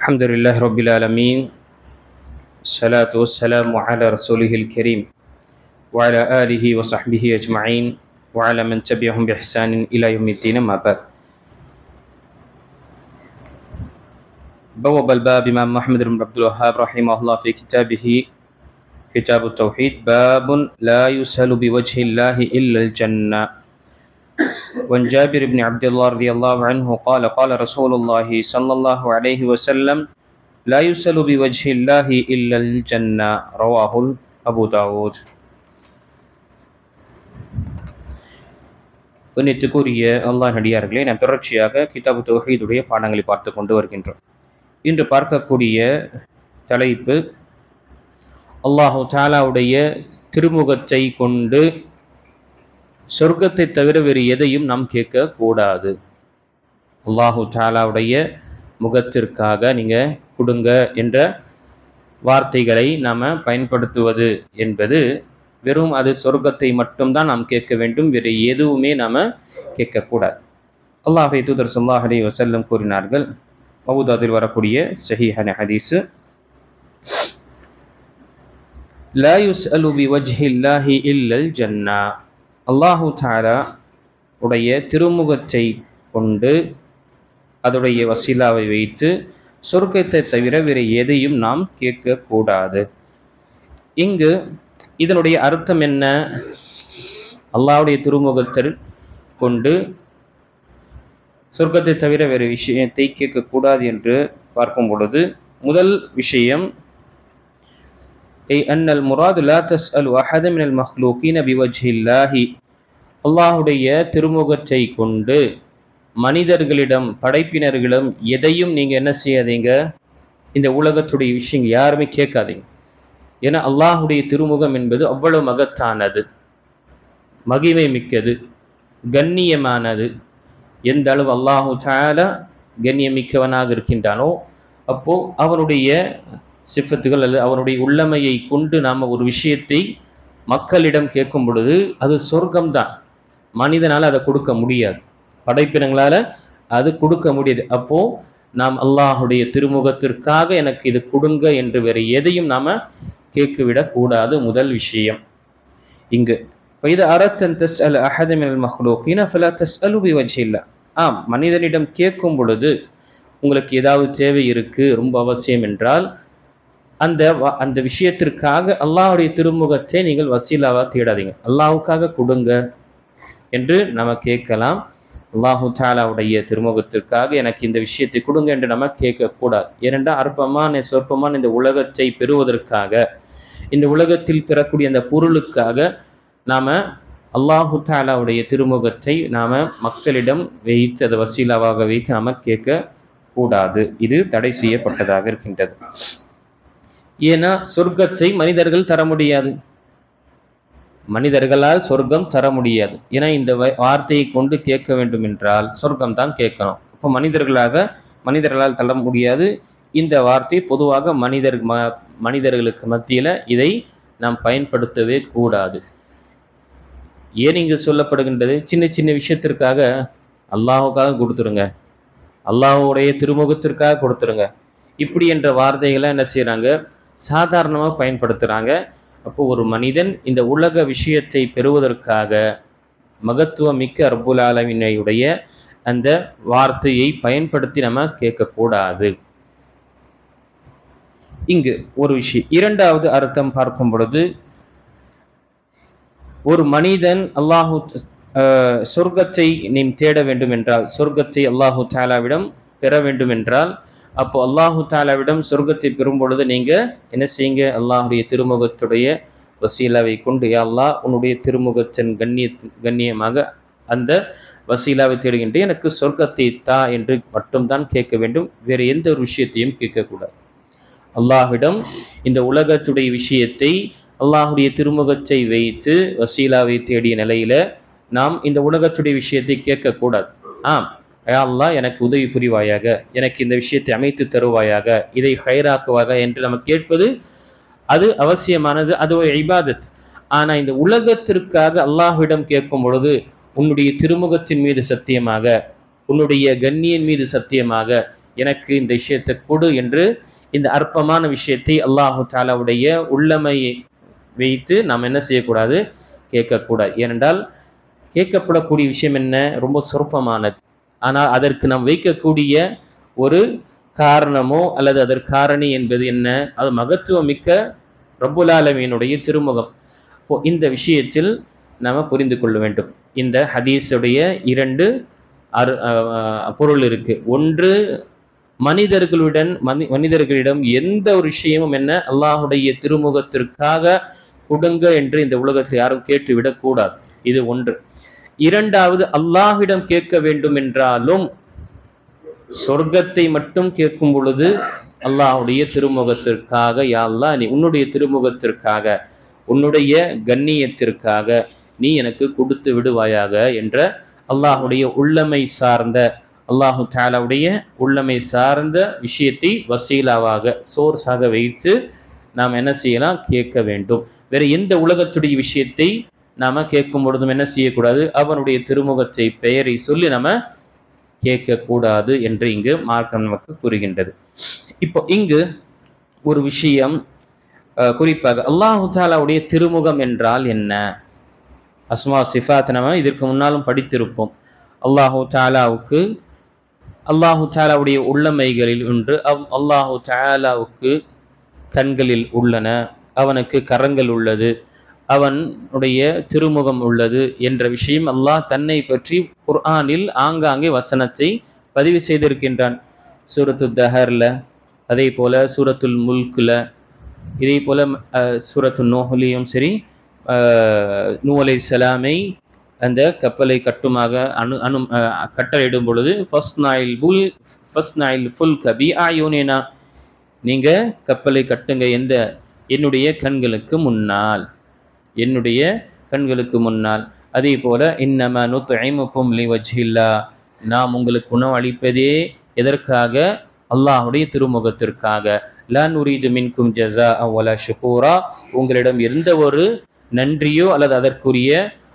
الحمد لله رب العالمين. الصلاة والسلام على رسوله الكريم وعلى آله وصحبه أجمعين وعلى من تبعهم بإحسان إلى يوم الدين. ما بعد. بواب الباب إمام محمد بن عبد الوهاب رحمه الله في كتابه كتاب التوحيد باب لا يسأل بوجه الله إلا الجنة. وعن جابر بن عبد الله رضي الله عنه قال قال رسول الله صلى الله عليه وسلم لا يسأل بوجه الله إلا الجنة. رواه أبو داود. கண்ணியத்துக்குரிய அல்லாஹ் நடிகார்களே, நாம் தொடர்ச்சியாக கிதாபு தௌஹீதுடைய பாடங்களை பார்த்து கொண்டு வருகின்றோம். இன்று பார்க்கக்கூடிய தலைப்பு அல்லாஹு தஆலாவுடைய திருமுகத்தை கொண்டு சொர்க்கத்தை தவிர வேறு எதையும் நாம் கேட்க கூடாது. அல்லாஹு தஆலாவுடைய முகத்திற்காக நீங்க கொடுங்க என்ற வார்த்தைகளை நாம பயன்படுத்துவது என்பது வெறும் அது சொர்க்கத்தை மட்டும்தான் நாம் கேட்க வேண்டும், வேறு எதுவுமே நாம கேட்கக்கூடாது. அல்லாஹ்வுடைய தூதர் ஸல்லல்லாஹு அலைஹி வஸல்லம் கூறினார்கள், அபூதாவில் வரக்கூடிய ஸஹீஹான ஹதீஸ், லா யுஸ்அலு பிவஜ்ஹில்லாஹி இல்லல் ஜன்னா. அல்லாஹு தஆலா உடைய திருமுகத்தை கொண்டு அதோடைய வசீலாவை வைத்து சொர்க்கத்தை தவிர வேறு எதையும் நாம் கேட்கக்கூடாது. இங்கு இதனுடைய அர்த்தம் என்ன? அல்லாஹ்வுடைய திருமுகத்தில் கொண்டு சொர்க்கத்தை தவிர வேறு விஷயத்தை கேட்கக்கூடாது என்று பார்க்கும் பொழுது, முதல் விஷயம் அன்னல் முராது லா தஸ்அலு அஹத மினல் மக்லூகீன பிவஜ்ஹில்லாஹி. அல்லாஹ்வுடைய திருமுகத்தை கொண்டு மனிதர்களிடம் படைப்பினர்களிடம் எதையும் நீங்க என்ன செய்யாதீங்க, இந்த உலகத்துடைய விஷயம் யாருமே கேட்காதீங்க. ஏன்னா அல்லாஹ்வுடைய திருமுகம் என்பது அவ்வளவு மகத்தானது, மகிமை மிக்கது, கண்ணியமானது. எந்த அளவு அல்லாஹு தஆலா கண்ணியமிக்கவனாக இருக்கின்றானோ, அப்போ அவனுடைய சிஃபத்துகள் அல்லது அவனுடைய உள்ளமையை கொண்டு நாம் ஒரு விஷயத்தை மக்களிடம் கேட்கும் பொழுது அது சொர்க்கம்தான். மனிதனால் அதை கொடுக்க முடியாது, படைப்பினங்களால அது கொடுக்க முடியாது. அப்போ நாம் அல்லாஹுடைய திருமுகத்திற்காக எனக்கு இது கொடுங்க என்று வேறு எதையும் நாம கேட்கவிடக் கூடாது. முதல் விஷயம் இங்கு فإذا أردت أن تسأل أحد من المخلوقين فلا تسأل بوجه الله. மனிதனிடம் கேட்கும் பொழுது உங்களுக்கு ஏதாவது தேவை இருக்கு, ரொம்ப அவசியம் என்றால் அந்த விஷயத்திற்காக அல்லாஹ்வுடைய திருமுகத்தை நீங்கள் வசீலாவா தேடாதீங்க. அல்லாஹ்வுக்காக கொடுங்க என்று நம்ம கேட்கலாம். அல்லாஹு தஆலாவுடைய திருமுகத்திற்காக எனக்கு இந்த விஷயத்தை கொடுங்க என்று நம்ம கேட்கக்கூடாது. ஏனென்றால் அற்பமான சொற்பமான இந்த உலகத்தை பெறுவதற்காக, இந்த உலகத்தில் பெறக்கூடிய அந்த பொருளுக்காக நாம அல்லாஹு தஆலாவுடைய திருமுகத்தை நாம மக்களிடம் வைத்து அதை வசீலாவாக வைத்து நாம கேட்க கூடாது. இது தடை செய்யப்பட்டதாக இருக்கின்றது. ஏன்னா சொர்க்கத்தை மனிதர்கள் தர முடியாது, மனிதர்களால் சொர்க்கம் தர முடியாது. ஏன்னா இந்த வார்த்தையை கொண்டு கேட்க வேண்டும் என்றால் சொர்க்கம் தான் கேட்கணும். இப்போ மனிதர்களால் தர முடியாது. இந்த வார்த்தை பொதுவாக மனிதர்களுக்கு மத்தியில இதை நாம் பயன்படுத்தவே கூடாது. ஏன் இங்கு சொல்லப்படுகின்றது? சின்ன சின்ன விஷயத்திற்காக அல்லாஹுக்காக கொடுத்துருங்க, அல்லாஹுடைய திருமுகத்திற்காக கொடுத்துருங்க, இப்படி என்ற வார்த்தைகளை என்ன செய்யறாங்க, சாதாரணமாக பயன்படுத்துறாங்க. அப்போ ஒரு மனிதன் இந்த உலக விஷயத்தை பெறுவதற்காக மகத்துவம் மிக்க ரப்புல் ஆலமீனுடைய அந்த வார்த்தையை பயன்படுத்தி நம்ம கேட்கக்கூடாது. இங்கு ஒரு விஷயம். இரண்டாவது அர்த்தம் பார்க்கும் பொழுது, ஒரு மனிதன் அல்லாஹு சொர்க்கத்தை நீ தேட வேண்டும் என்றால், சொர்க்கத்தை அல்லாஹு தஆலாவிடம் பெற வேண்டும் என்றால், அப்போ அல்லாஹு தஆலாவிடம் சொர்க்கத்தை பெறும் பொழுது நீங்க என்ன செய்யுங்க, அல்லாஹுடைய திருமுகத்துடைய வசீலாவை கொண்டு, யா அல்லாஹ் உன்னுடைய திருமுகத்தின் கண்ணியமாக அந்த வசீலாவை தேடுகின்றேன், எனக்கு சொர்க்கத்தை தா என்று மட்டும்தான் கேட்க வேண்டும், வேறு எந்த ஒரு விஷயத்தையும் கேட்கக்கூடாது. அல்லாஹ்விடம் இந்த உலகத்துடைய விஷயத்தை அல்லாஹுடைய திருமுகத்தை வைத்து வசீலாவை தேடிய நிலையில நாம் இந்த உலகத்துடைய விஷயத்தை கேட்கக்கூடாது. யா அல்லாஹ் எனக்கு உதவி புரிவாயாக, எனக்கு இந்த விஷயத்தை அமைத்து தருவாயாக, இதை ஹைராக்குவாக என்று நம்ம கேட்பது அது அவசியமானது, அது ஒரு இபாதத். ஆனா இந்த உலகத்திற்காக அல்லாஹ்விடம் கேட்கும் பொழுது உன்னுடைய திருமுகத்தின் மீது சத்தியமாக, உன்னுடைய கண்ணியின் மீது சத்தியமாக, எனக்கு இந்த விஷயத்தை கொடு என்று இந்த அற்பமான விஷயத்தை அல்லாஹு தாலாவுடைய உள்ளமையை வைத்து நாம் என்ன செய்யக்கூடாது, கேட்கக்கூடாது. ஏனென்றால் கேட்கப்படக்கூடிய விஷயம் என்ன, ரொம்ப சொற்பமானது. ஆனால் அதற்கு நாம் வைக்கக்கூடிய ஒரு காரணமோ அல்லது அதற்கு காரணி என்பது என்ன, அது மகத்துவம் மிக்க ரப்புல் ஆலமீனுடைய திருமுகம். இப்போ இந்த விஷயத்தில் நாம் புரிந்து கொள்ள வேண்டும். இந்த ஹதீஸுடைய இரண்டு பொருள் இருக்கு. ஒன்று, மனிதர்களிடம் எந்த ஒரு விஷயமும் என்ன அல்லாஹுடைய திருமுகத்திற்காக கொடுங்க என்று இந்த உலகத்தில் யாரும் கேட்டுவிடக் கூடாது. இது ஒன்று. இரண்டாவது, அல்லாஹ்விடம் கேட்க வேண்டும் என்றாலும் சொர்க்கத்தை மட்டும் கேட்கும் பொழுது அல்லாஹுடைய திருமுகத்திற்காக, யா அல்லாஹ் நீ உன்னுடைய திருமுகத்திற்காக, உன்னுடைய கண்ணியத்திற்காக நீ எனக்கு கொடுத்து விடுவாயாக என்ற அல்லாஹுடைய உள்ளமை சார்ந்த, அல்லாஹு தஆலாவுடைய உள்ளமை சார்ந்த விஷயத்தை வசீலாவாக, சோர்ஸாக வைத்து நாம் என்ன செய்யலாம், கேட்க வேண்டும். வேற எந்த உலகத்துடைய விஷயத்தை நாம கேட்கும் பொழுதும் என்ன செய்யக்கூடாது, அவனுடைய திருமுகத்தை பெயரை சொல்லி நம்ம கேட்கக்கூடாது என்று இங்கு மார்க்கம் நமக்கு கூறுகின்றது. இப்போ இங்கு ஒரு விஷயம், குறிப்பாக அல்லாஹு தஆலாவுடைய திருமுகம் என்றால் என்ன? அஸ்மா சிஃபாத் நம்ம இதற்கு முன்னாலும் படித்திருப்போம். அல்லாஹு தஆலாவுடைய உள்ளமைகளில் ஒன்று, அல்லாஹு தஆலாவுக்கு கண்களில் உள்ளன, அவனுக்கு கரங்கள் உள்ளது, அவனுடைய திருமுகம் உள்ளது என்ற விஷயம் அல்லாஹ் தன்னை பற்றி குர்ஆனில் ஆங்காங்கே வசனத்தை பதிவு செய்திருக்கின்றான். சூரத்து தஹர்ல, அதே போல சூரத்துல் முல்க்ல, இதே போல சூரத்து நூஹ்லையும் சரி, நூஹ் அலைஹிஸ்ஸலாமை அந்த கப்பலை கட்டுமாக கட்டளையிடும் பொழுது ஃபஸ்னாயில் ஃபுல்க பிஅயூனினா, நீங்க கப்பலை கட்டுங்க என்னுடைய கண்களுக்கு முன்னால், என்னுடைய கண்களுக்கு முன்னால். அதே போல இன்னமா நுத்இமுக்கும் லிவஜ்ஹில்லாஹ், நாம் உங்களுக்கு உணவு அளிப்பதே எதற்காக, அல்லாஹுடைய திருமுகத்திற்காக. லா நுரீது மின்கும் ஜஸாஅ வலா ஷுகூரா, உங்களிடம் எந்த ஒரு நன்றியோ அல்லது அதற்குரிய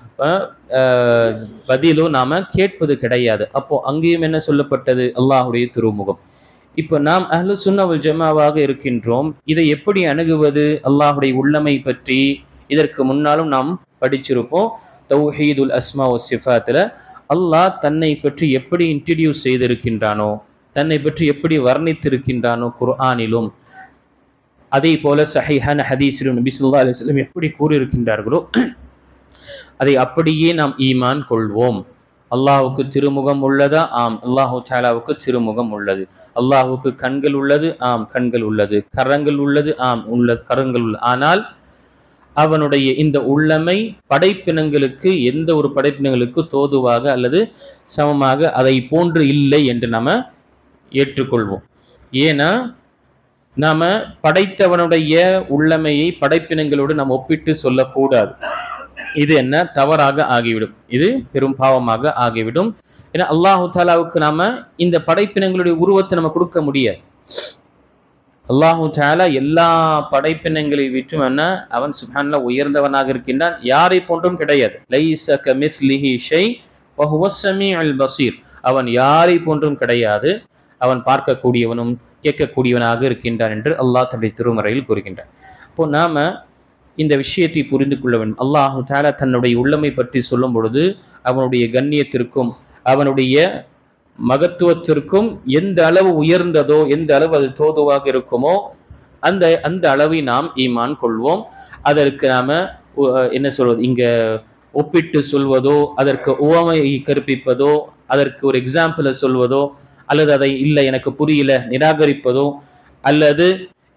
பதிலோ நாம கேட்பது கிடையாது. அப்போ அங்கேயும் என்ன சொல்லப்பட்டது, அல்லாஹுடைய திருமுகம். இப்போ நாம் அஹ்லு சுன்னா வல் ஜமாவாக இருக்கின்றோம். இதை எப்படி அணுகுவது, அல்லாஹுடைய உள்ளமை பற்றி இதற்கு முன்னாலும் நாம் படிச்சிருப்போம். தௌஹீதுல் அஸ்மா வ சிஃபாத்துல அல்லாஹ் தன்னை பற்றி எப்படி இன்ட்ரடியூஸ் செய்திருக்கின்றானோ, தன்னை பற்றி எப்படி வர்ணித்திருக்கின்றானோ குர்ஆனிலும், அதே போல சஹீஹான ஹதீஸிலும் நபி ஸல்லல்லாஹு அலைஹி வஸல்லம் எப்படி கூறியிருக்கின்றார்களோ அதை அப்படியே நாம் ஈமான் கொள்வோம். அல்லாஹுக்கு திருமுகம் உள்ளதா? ஆம், அல்லாஹு தஆலாவுக்கு திருமுகம் உள்ளது. அல்லாஹுக்கு கண்கள் உள்ளது? ஆம், கண்கள் உள்ளது. கரங்கள் உள்ளது? ஆம், கரங்கள் உள்ளது. ஆனால் அவனுடைய இந்த உள்ளமை படைப்பினங்களுக்கு, எந்த ஒரு படைப்பினங்களுக்கு தோதுவாக அல்லது சமமாக அதை போன்று இல்லை என்று நாம ஏற்றுக்கொள்வோம். ஏன்னா நாம படைத்தவனுடைய உள்ளமையை படைப்பினங்களோடு நாம் ஒப்பிட்டு சொல்லக்கூடாது. இது என்ன, தவறாக ஆகிவிடும், இது பெரும் பாவமாக ஆகிவிடும். ஏன்னா அல்லாஹு தஆலாவுக்கு நாம இந்த படைப்பினங்களுடைய உருவத்தை நம்ம கொடுக்க முடியாது. அல்லாஹு தஆலா எல்லா படைப்பினங்களை விட்டும் என்ன, அவன் சுப்ஹானல்லாஹ் உயர்ந்தவனாக இருக்கின்றான், யாரை போன்றும் கிடையாது. லைஸ கமிஸ்லிஹி ஷை வ ஹுவஸ் ஸமீஉல் பஸீர், அவன் யாரை போன்றும் கிடையாது, அவன் பார்க்கக்கூடியவனும் கேட்கக்கூடியவனாக இருக்கின்றான் என்று அல்லாஹ் தன்னுடைய திருமறையில் கூறுகின்றான். இப்போ நாம இந்த விஷயத்தை புரிந்து கொள்ள வேண்டும். அல்லாஹு தஆலா தன்னுடைய உள்ளமை பற்றி சொல்லும் பொழுது அவனுடைய கண்ணியத்திற்கும் அவனுடைய மகத்துவத்திற்கும் எந்த அளவு உயர்ந்ததோ, எந்த அளவு அது தோதுவாக இருக்குமோ அந்த அளவை நாம் ஈமான் கொள்வோம். அதற்கு நாம என்ன சொல்வது, இங்க ஒப்பிட்டு சொல்வதோ, அதற்கு உவமையை கற்பிப்பதோ, அதற்கு ஒரு எக்ஸாம்பிளை சொல்வதோ, அல்லது அதை இல்லை எனக்கு புரியல நிராகரிப்பதோ, அல்லது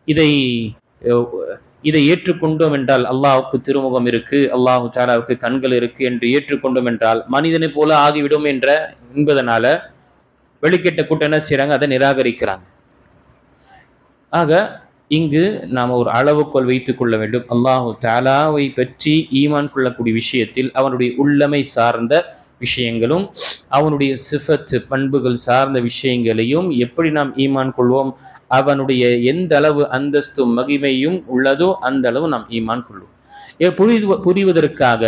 இதை ஏற்றுக்கொண்டோம் என்றால் அல்லாஹுக்கு திருமுகம் இருக்கு, அல்லாஹு தஆலாவுக்கு கண்கள் இருக்கு என்று ஏற்றுக்கொண்டோம் என்றால் மனிதனை போல ஆகிவிடும் என்பதனால வெளிக்கெட்ட கூட்டம் என்ன செய்யறாங்க, அதை நிராகரிக்கிறாங்க. ஆக இங்கு நாம் ஒரு அளவுகோல் வைத்துக் கொள்ள வேண்டும். அல்லாஹு தஆலாவை பற்றி ஈமான் கொள்ளக்கூடிய விஷயத்தில் அவனுடைய உள்ளமை சார்ந்த விஷயங்களும் அவனுடைய சிஃபத் பண்புகள் சார்ந்த விஷயங்களையும் எப்படி நாம் ஈமான் கொள்வோம், அவனுடைய எந்த அளவு அந்தஸ்தும் மகிமையும் உள்ளதோ அந்த அளவு நாம் ஈமான் கொள்வோம். புரிவதற்காக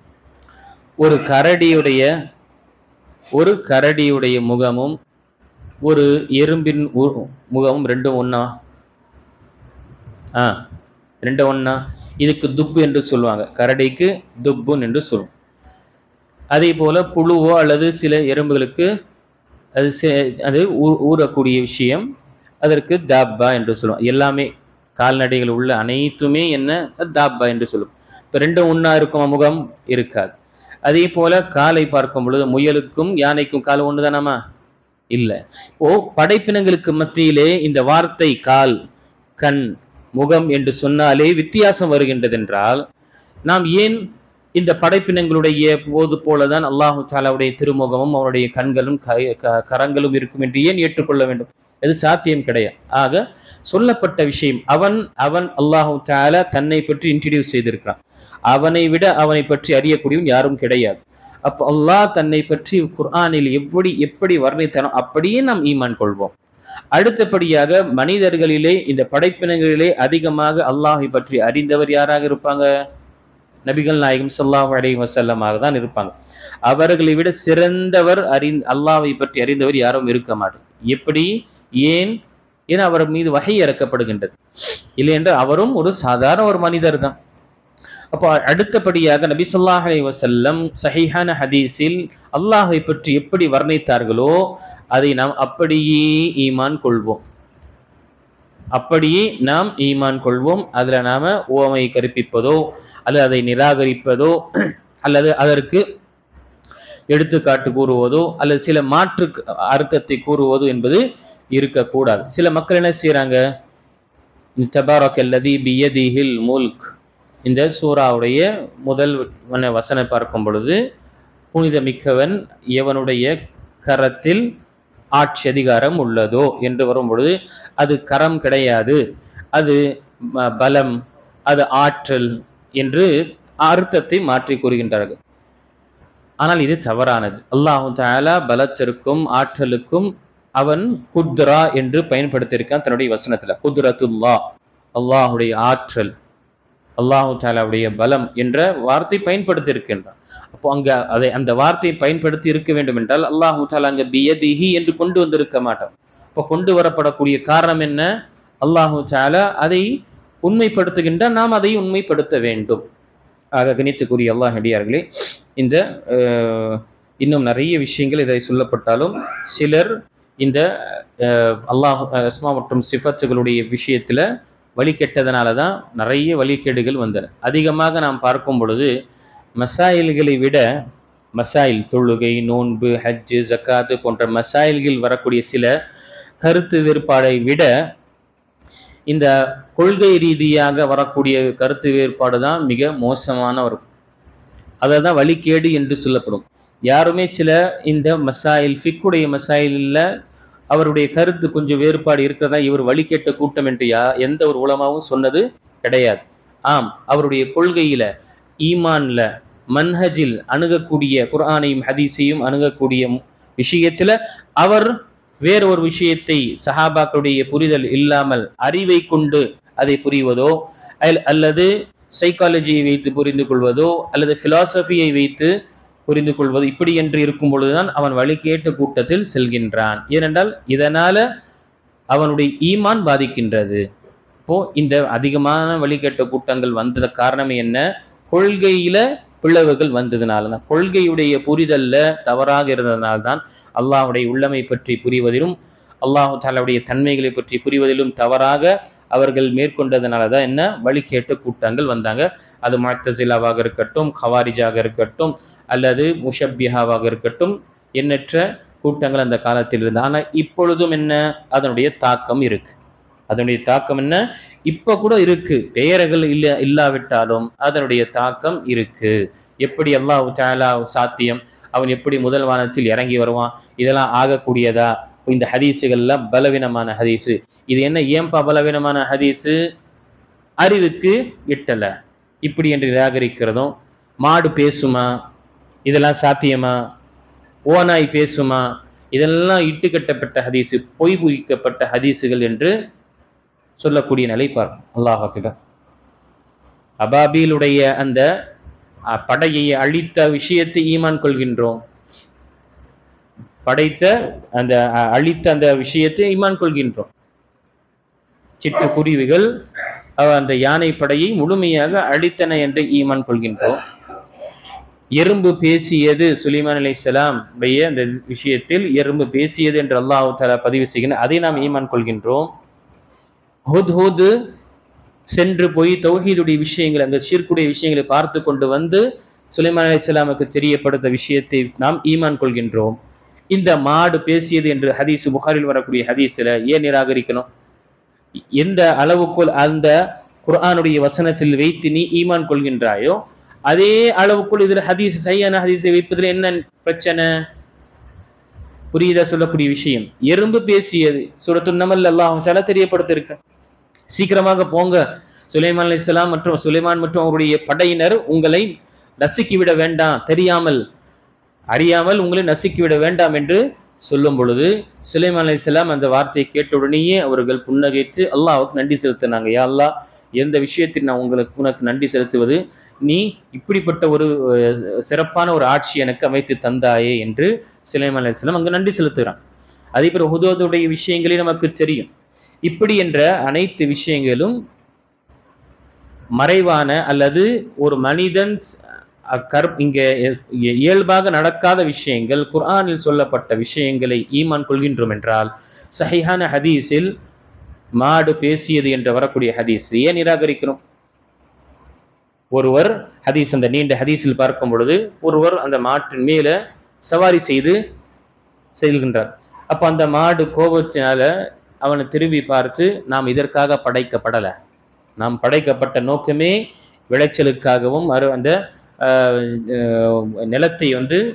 ஒரு கரடியுடைய முகமும் ஒரு எறும்பின் முகம் ரெண்டும் ஒண்ணா? ரெண்டும் ஒண்ணா? இதுக்கு துப்பு என்று சொல்லுவாங்க, கரடிக்கு துப்புன் என்று சொல்லுவோம். அதே போல புழுவோ அல்லது சில எறும்புகளுக்கு அது அது ஊறக்கூடிய விஷயம், அதற்கு தாப்பா என்று சொல்லுவோம். எல்லாமே கால்நடைகள் உள்ள அனைத்துமே என்ன? தாப்பா என்று சொல்லுவோம். இப்ப ரெண்டும் ஒண்ணா இருக்குமா? முகம் இருக்காது. அதே போல காலை பார்க்கும் பொழுது முயலுக்கும் யானைக்கும் கால் ஒண்ணுதானாமா? இல்ல. இப்போ படைப்பினங்களுக்கு மத்தியிலே இந்த வார்த்தை கால், கண், முகம் என்று சொன்னாலே வித்தியாசம் வருகின்றது என்றால், நாம் ஏன் இந்த படைப்பினங்களுடைய போது போலதான் அல்லாஹு தாலாவுடைய திருமுகமும் அவருடைய கண்களும் கரங்களும் இருக்கும் என்று ஏன் ஏற்றுக்கொள்ள வேண்டும்? இது சாத்தியம் கிடையாது. ஆக சொல்லப்பட்ட விஷயம், அவன் அவன் அல்லாஹு தாலா தன்னை பற்றி இன்ட்ரடியூஸ் செய்திருக்கிறான். அவனை விட அவனை பற்றி அறியக்கூடியவன் யாரும் கிடையாது. அப்போ அல்லாஹ் தன்னை பற்றி குர்ஆனில் எப்படி வர்ணித்தானோ அப்படியே நாம் ஈமான் கொள்வோம். அடுத்தபடியாக மனிதர்களிலே, இந்த படைப்பினங்களிலே அதிகமாக அல்லாஹை பற்றி அறிந்தவர் யாராக இருப்பாங்க? நபிகள் நாயகம் ஸல்லல்லாஹு அலைஹி வஸல்லமாக தான் இருப்பாங்க. அவர்களை விட சிறந்தவர் அல்லாஹ்வை பற்றி அறிந்தவர் யாரும் இருக்க மாட்டார். எப்படி? ஏன்? ஏன்னா அவர் மீது வஹி இறக்கப்படுகின்றது. இல்லை என்றால் அவரும் ஒரு சாதாரண ஒரு மனிதர் தான். அப்போ அடுத்தபடியாக நபி ஸல்லல்லாஹு அலைஹி வஸல்லம் சஹீஹான ஹதீஸில் அல்லாஹை பற்றி எப்படி வர்ணித்தார்களோ அதை நாம் அப்படியே ஈமான் கொள்வோம். அப்படியே நாம் ஈமான் கொள்வோம். அதுல நாம உவமை கற்பிப்பதோ அல்லது அதை நிராகரிப்பதோ அல்லது அதற்கு எடுத்துக்காட்டு கூறுவதோ அல்லது சில மாற்று அர்த்தத்தை கூறுவதோ என்பது இருக்கக்கூடாது. சில மக்கள் என்ன செய்யறாங்க? தபாரக்கல்லதி பியதிஹில் முல்க், இந்த சூராவுடைய முதல் வசனம் பார்க்கும் பொழுது, புனித மிக்கவன் எவனுடைய கரத்தில் ஆட்சி அதிகாரம் உள்ளதோ என்று வரும் பொழுது, அது கரம் கிடையாது, அது பலம், அது ஆற்றல் என்று அர்த்தத்தை மாற்றி கூறுகின்றார்கள். ஆனால் இது தவறானது. அல்லாஹு தஆலா பலத்திற்கும் ஆற்றலுக்கும் அவன் குத்ரா என்று பயன்படுத்தியிருக்கான் தன்னுடைய வசனத்துல. குத்ரத்துல்லா, அல்லாஹுடைய ஆற்றல், அல்லாஹு தஆலாவுடைய பலம் என்ற வார்த்தை பயன்படுத்தி இருக்கின்றான். அப்போ அங்க அந்த வார்த்தையை பயன்படுத்தி இருக்க வேண்டும் என்றால் அல்லாஹு தஆலா அங்க பியதிஹி என்று கொண்டு வந்திருக்க மாட்டான். இப்போ கொண்டு வரப்படக்கூடிய காரணம் என்ன? அல்லாஹு தஆலா அதை உண்மைப்படுத்துகின்ற நாம் அதை உண்மைப்படுத்த வேண்டும். ஆக கணித்துக்குரிய அல்லாஹ் அடியார்களே, இந்த இன்னும் நிறைய விஷயங்கள் இதை சொல்லப்பட்டாலும் சிலர் இந்த அல்லாஹ் அஸ்மா மற்றும் சிஃபத்துகளுடைய விஷயத்துல வழிகெட்டதனால தான் நிறைய வழிகேடுகள் வந்தன. அதிகமாக நாம் பார்க்கும் பொழுது மசாயில்களை விட, மசாயில் தொழுகை, நோன்பு, ஹஜ்ஜு, ஜக்காத்து போன்ற மசாயில்கள் வரக்கூடிய சில கருத்து வேறுபாடை விட இந்த கொள்கை ரீதியாக வரக்கூடிய கருத்து வேறுபாடு தான் மிக மோசமான ஒரு, அதை தான் வழிகேடு என்று சொல்லப்படும். யாருமே சில இந்த மசாயில் ஃபிக்குடைய மசாயிலில் அவருடைய கருத்து கொஞ்சம் வேறுபாடு இருக்கிறதா இவர் வழிகேட்ட கூட்டம் என்று எந்த ஒரு உலமாவும் சொன்னது கிடையாது. ஆம், அவருடைய கொள்கையில, ஈமான்ல, மன்ஹஜில் அணுகக்கூடிய குர்ஆனையும் ஹதீஸையும் அணுகக்கூடிய விஷயத்துல அவர் வேற ஒரு விஷயத்தை சஹாபாக்களுடைய புரிதல் இல்லாமல் அறிவை கொண்டு அதை புரிவதோ அல்லது சைக்காலஜியை வைத்து புரிந்து கொள்வதோ அல்லது பிலாசபியை வைத்து புரிந்து கொள்வது, இப்படி என்று இருக்கும் பொழுதுதான் அவன் வழிகேட்ட கூட்டத்தில் செல்கின்றான். ஏனென்றால் இதனால அவனுடைய ஈமான் பாதிக்கின்றது. இப்போ இந்த அதிகமான வழிகேட்ட கூட்டங்கள் வந்தது காரணமே என்ன? கொள்கையில பிளவுகள் வந்ததுனால, கொள்கையுடைய புரிதல்ல தவறாக இருந்ததனால்தான் அல்லாஹ்வுடைய உள்ளமை பற்றி புரிவதிலும் அல்லாஹு தஆலாவுடைய தன்மைகளை பற்றி புரிவதிலும் தவறாக அவர்கள் மேற்கொண்டதுனால தான் என்ன வழிகேட்ட கூட்டங்கள் வந்தாங்க. அது முஅத்தஸிலாவாக இருக்கட்டும், ஹவாரிஜாக இருக்கட்டும், அல்லது முஷப்பிஹாவாக இருக்கட்டும், எண்ணற்ற கூட்டங்கள் அந்த காலத்தில் இருந்தது. ஆனால் இப்பொழுதும் என்ன அதனுடைய தாக்கம் இருக்கு. அதனுடைய தாக்கம் என்ன? இப்ப கூட இருக்கு. பெயர்கள் இல்லாவிட்டாலும் அதனுடைய தாக்கம் இருக்கு. எப்படி அல்லாஹ் தஆலா சாத்தியம், அவன் எப்படி முதல் வானத்தில் இறங்கி வருவான், இதெல்லாம் ஆகக்கூடியதா? இந்த ஹதீஸுகள்லாம் பலவீனமான ஹதீஸு. இது என்ன ஏன்பா பலவீனமான ஹதீஸு? அறிவுக்கு எட்டல இப்படி என்று நிராகரிக்கிறதும், மாடு பேசுமா, இதெல்லாம் சாத்தியமா, ஓனாய் பேசுமா, இதெல்லாம் இட்டுக்கட்டப்பட்ட ஹதீஸு, பொய் புரிக்கப்பட்ட ஹதீஸுகள் என்று சொல்லக்கூடிய நிலை பார்க்கும். அல்லாஹ் அக்பர். அபாபீலுடைய அந்த படையை அழித்த விஷயத்தை ஈமான் கொள்கின்றோம். படைத்த அந்த அழித்த அந்த விஷயத்தை ஈமான் கொள்கின்றோம். சிட்டுக்குருவிகள் அந்த யானை படையை முழுமையாக அழித்தன என்று ஈமான் கொள்கின்றோம். எறும்பு பேசியது சுலைமான் அலைஹிஸ்ஸலாம் அந்த விஷயத்தில் எறும்பு பேசியது என்று அல்லாஹ் தஆலா பதிவு செய்கின்ற அதை நாம் ஈமான் கொள்கின்றோம். ஹுத்ஹுத் சென்று போய் தௌஹீதுடைய விஷயங்கள், அங்க ஷிர்க்குடைய விஷயங்களை பார்த்து கொண்டு வந்து சுலைமான் அலைஹிஸ்ஸலாமுக்கு தெரியப்படுத்த விஷயத்தை நாம் ஈமான் கொள்கின்றோம். இந்த மாடு பேசியது என்று ஹதீஸ் புகாரில் வரக்கூடிய ஹதீஸ்ல ஏன் நிராகரிக்கணும்? எந்த அளவுக்குள் அந்த குர்ஆனுடைய வசனத்தில் வைத்து நீ ஈமான் கொள்கின்றாயோ அதே அளவுக்குள் இதுல ஹதீஸ் சஹீஹான ஹதீஸை வைப்பதில் என்ன பிரச்சனை? புரியுதா சொல்லக்கூடிய விஷயம்? எறும்பு பேசியது சூரத்துன் நம்ல் அல்லாஹ் தஆலா தெரியப்படுத்தியிருக்க. சீக்கிரமாக போங்க, சுலைமான் அலைஹிஸ்ஸலாம் மற்றும் சுலைமான் மற்றும் அவருடைய படையினர் உங்களை நசுக்கிவிட வேண்டாம், தெரியாமல் அறியாமல் உங்களை நசுக்கிவிட வேண்டாம் என்று சொல்லும் பொழுது சுலைமான் அலைஹிஸ்ஸலாம் அந்த வார்த்தையை கேட்ட உடனேயே அவர்கள் புன்னகைத்து அல்லாஹ்வுக்கு நன்றி செலுத்தினாங்க. யா அல்லாஹ், எந்த விஷயத்தில் நான் உனக்கு நன்றி செலுத்துவது, நீ இப்படிப்பட்ட ஒரு சிறப்பான ஒரு ஆட்சி எனக்கு அமைத்து தந்தாயே என்று சுலைமான் அலைஹிஸ்ஸலாம் அங்கு நன்றி செலுத்துகிறான். அதே போல ஹுத்ஹுதுடைய விஷயங்களே நமக்கு தெரியும். இப்படி என்ற அனைத்து விஷயங்களும் மறைவான அல்லது ஒரு மனிதன் இங்க இயல்பாக நடக்காத விஷயங்கள், குர்ஆனில் சொல்லப்பட்ட விஷயங்களை ஈமான் கொள்கின்றோம் என்றால் சஹீஹான ஹதீஸில் மாடு பேசியது என்று வரக்கூடிய ஹதீஸ் ஏன் நிராகரிக்கணும்? ஒருவர் ஹதீஸ், அந்த நீண்ட ஹதீஸில் பார்க்கும் பொழுது ஒருவர் அந்த மாட்டின் மேல சவாரி செய்து செல்கின்றார். அப்ப அந்த மாடு கோபத்தினால அவனை திரும்பி பார்த்து, நாம் இதற்காக படைக்கப்படலை, நாம் படைக்கப்பட்ட நோக்கமே விளைச்சலுக்காகவும் அந்த நிலத்தை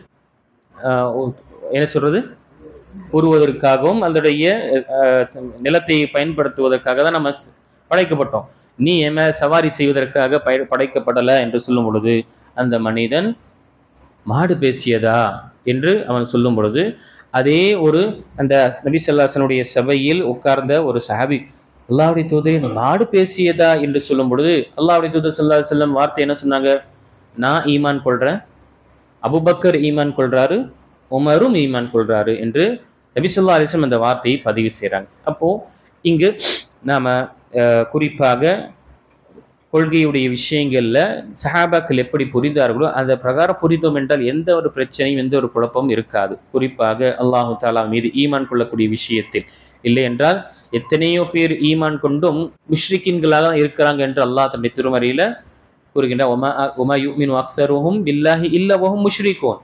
என்ன சொல்றது உருவதற்காகவும் அதனுடைய நிலத்தை பயன்படுத்துவதற்காக தான் நம்ம படைக்கப்பட்டோம், நீ என்ன சவாரி செய்வதற்காக படைக்கப்படலை என்று சொல்லும் பொழுது அந்த மனிதன் மாடு பேசியதா என்று அவன் சொல்லும் பொழுது அதே ஒரு அந்த நபி ஸல்லல்லாஹு அலைஹி வஸல்லம் சபையில் உட்கார்ந்த ஒரு சஹாபி, அல்லாஹ்வுடைய தூதரே மாடு பேசியதா என்று சொல்லும் பொழுது அல்லாஹ்வுடைய தூதர் ஸல்லல்லாஹு அலைஹி வஸல்லம் வார்த்தை என்ன சொன்னாங்க? நான் ஈமான் கொள்றேன், அபூபக்கர் ஈமான் கொள்றாரு, உமரும் ஈமான் கொள்றாரு என்று நபி ஸல்லல்லாஹு அலைஹி வஸல்லம் அந்த வார்த்தையை பதிவு செய்கிறாங்க. அப்போ இங்கு நாம குறிப்பாக கொள்கையுடைய விஷயங்கள்ல சஹாபாக்கள் எப்படி புரிந்தார்களோ அந்த பிரகாரம் புரிந்தோம் என்றால் எந்த ஒரு பிரச்சனையும் எந்த ஒரு குழப்பமும் இருக்காது. குறிப்பாக அல்லாஹு தஆலா மீது ஈமான் கொள்ளக்கூடிய விஷயத்தில். இல்லை என்றால் எத்தனையோ பேர் ஈமான் கொண்டும் முஷ்ரிக்கீன்களாக இருக்கிறாங்க என்று அல்லாஹ் தன்னுடைய திருமறையில கூறுகின்ற வமா யுமினு அக்ஸருஹும் பில்லாஹி இல்லா வஹும் முஷ்ரிகூன்,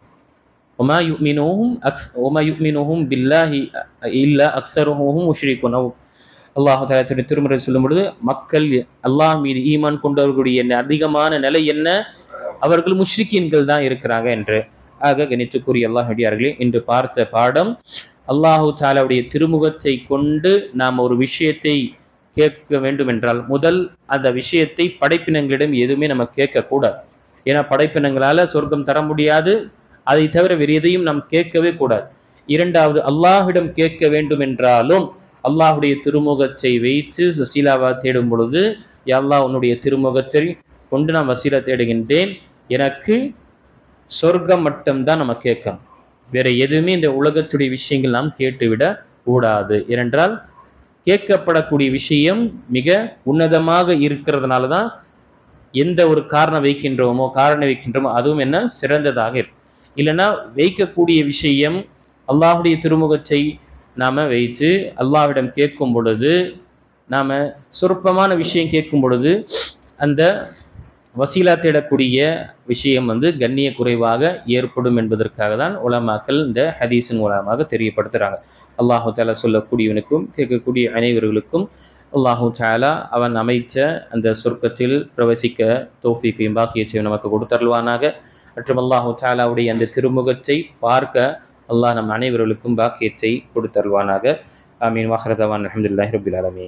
வமா யுமினுஹும் பில்லாஹி இல்லா அக்ஸருஹும் முஷ்ரிகூன். அல்லாஹ் தஆலா திருமறை சொல்லும் பொழுது மக்கள் அல்லாஹ் மீது ஈமான் கொண்டவர்களுடைய அதிகமான நிலை என்ன? அவர்கள் முஷ்ரிக்கீன்கள் தான் இருக்கிறாங்க என்று. ஆக கணித்துக்குரிய அல்லாஹ் அடியார்களே, இன்று பார்த்த பாடம் அல்லாஹு தஆலாவுடைய திருமுகத்தை கொண்டு நாம் ஒரு விஷயத்தை கேட்க வேண்டும் என்றால் முதல் அந்த விஷயத்தை படைப்பினங்களிடம் எதுவுமே நம்ம கேட்கக்கூடாது. ஏன்னா படைப்பினங்களால சொர்க்கம் தர முடியாது, அதை தவிர வேறு எதையும் நாம் கேட்கவே கூடாது. இரண்டாவது, அல்லாஹ்விடம் கேட்க வேண்டும் என்றாலும் அல்லாஹுடைய திருமுகத்தை வைத்து வசீலாவா தேடும் பொழுது, யா அல்லாஹ் உன்னுடைய திருமுகத்தை கொண்டு நான் வசீலா தேடுகின்றேன், எனக்கு சொர்க்கம் மட்டும்தான் நம்ம கேட்கணும், வேற எதுவுமே இந்த உலகத்துடைய விஷயங்கள் நாம் கேட்டுவிட கூடாது. ஏனென்றால் கேட்கப்படக்கூடிய விஷயம் மிக உன்னதமாக இருக்கிறதுனால தான் எந்த ஒரு காரணம் வைக்கின்றோமோ அதுவும் என்ன சிறந்ததாக இருக்கும். இல்லைன்னா வைக்கக்கூடிய விஷயம் அல்லாஹுடைய திருமுகத்தை நாம வைத்து அல்லாஹ்விடம் கேட்கும் பொழுது, நாம சொற்பமான விஷயம் கேட்கும் பொழுது அந்த வசீலா தேடக்கூடிய விஷயம் கண்ணிய குறைவாக ஏற்படும் என்பதற்காக தான் உலமாக்கள் இந்த ஹதீஸின் மூலமாக தெரியப்படுத்துறாங்க. அல்லாஹு தஆலா சொல்லக்கூடியவனுக்கும் கேட்கக்கூடிய அனைவர்களுக்கும் அல்லாஹு தஆலா அவன் அமைச்ச அந்த சொர்க்கத்தில் பிரவசிக்க தௌஃபீக்கையும் பாக்கியத்தையும் நமக்கு கொடுத்தருள்வானாக. மற்றும் அல்லாஹு தஆலாவுடைய அந்த திருமுகத்தை பார்க்க அல்லாஹ் நம் அனைவர்களுக்கும் பாக்கியத்தை கொடுத்தருள்வானாக. ஆமீன். வாஹிரு தஅவானா அல்ஹம்துலில்லாஹி ரப்பில் ஆலமீன்.